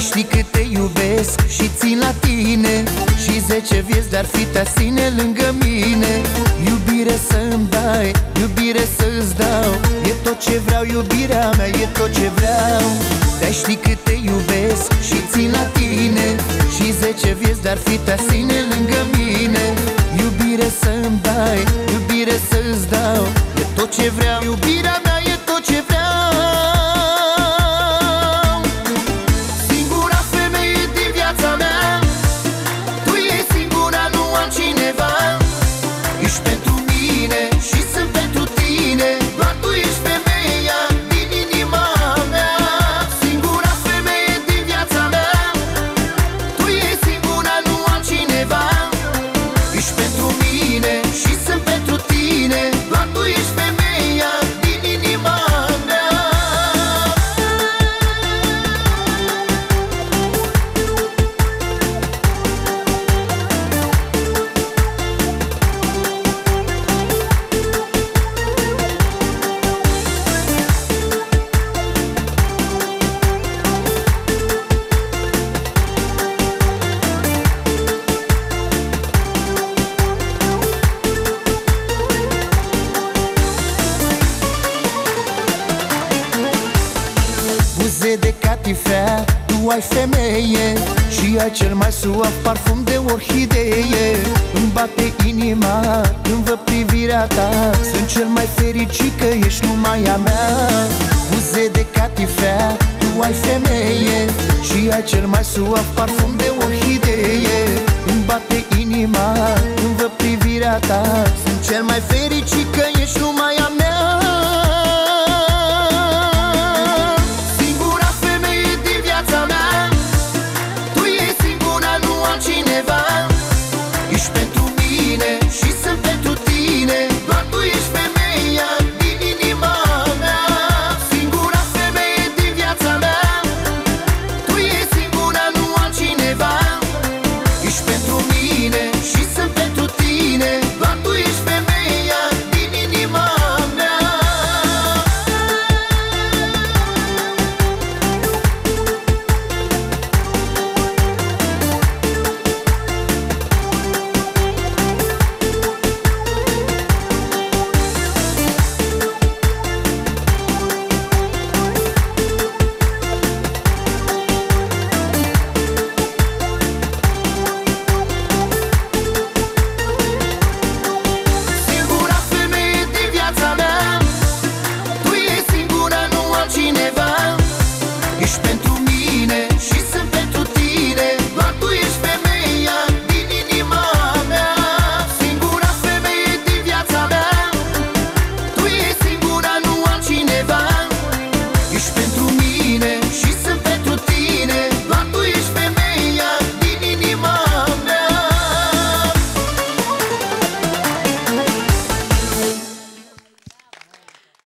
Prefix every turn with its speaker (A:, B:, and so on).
A: știi cât te iubesc și țin la tine, și 10 vieți de-ar fi ta sine lângă mine. Iubire să-mi dai, iubire să-ți dau, e tot ce vreau, iubirea mea, e tot ce vreau. Dar știi cât te iubesc și țin la tine, și 10 vieți de-ar fi ta sine lângă mine. Iubire să-mi dai, iubire să-ți dau, e tot ce vreau, iubirea mea, e tot ce vreau. Buze de catifea, tu ai femeie, și ai cel mai suav parfum de orhidee. Îmi bate inima când văd privirea ta, sunt cel mai fericit că ești numai a mea. Buze de catifea, tu ai femeie, și ai cel mai suav parfum de orhidee. Îmi bate inima când văd privirea ta, sunt cel mai fericit